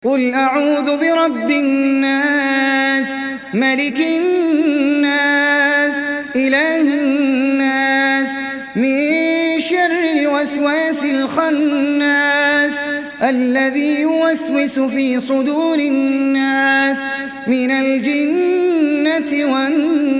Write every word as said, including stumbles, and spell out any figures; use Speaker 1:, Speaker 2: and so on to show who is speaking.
Speaker 1: قل أعوذ برب الناس ملك الناس إله الناس من شر الوسواس الخناس الذي يوسوس في صدور الناس من الجنة والناس.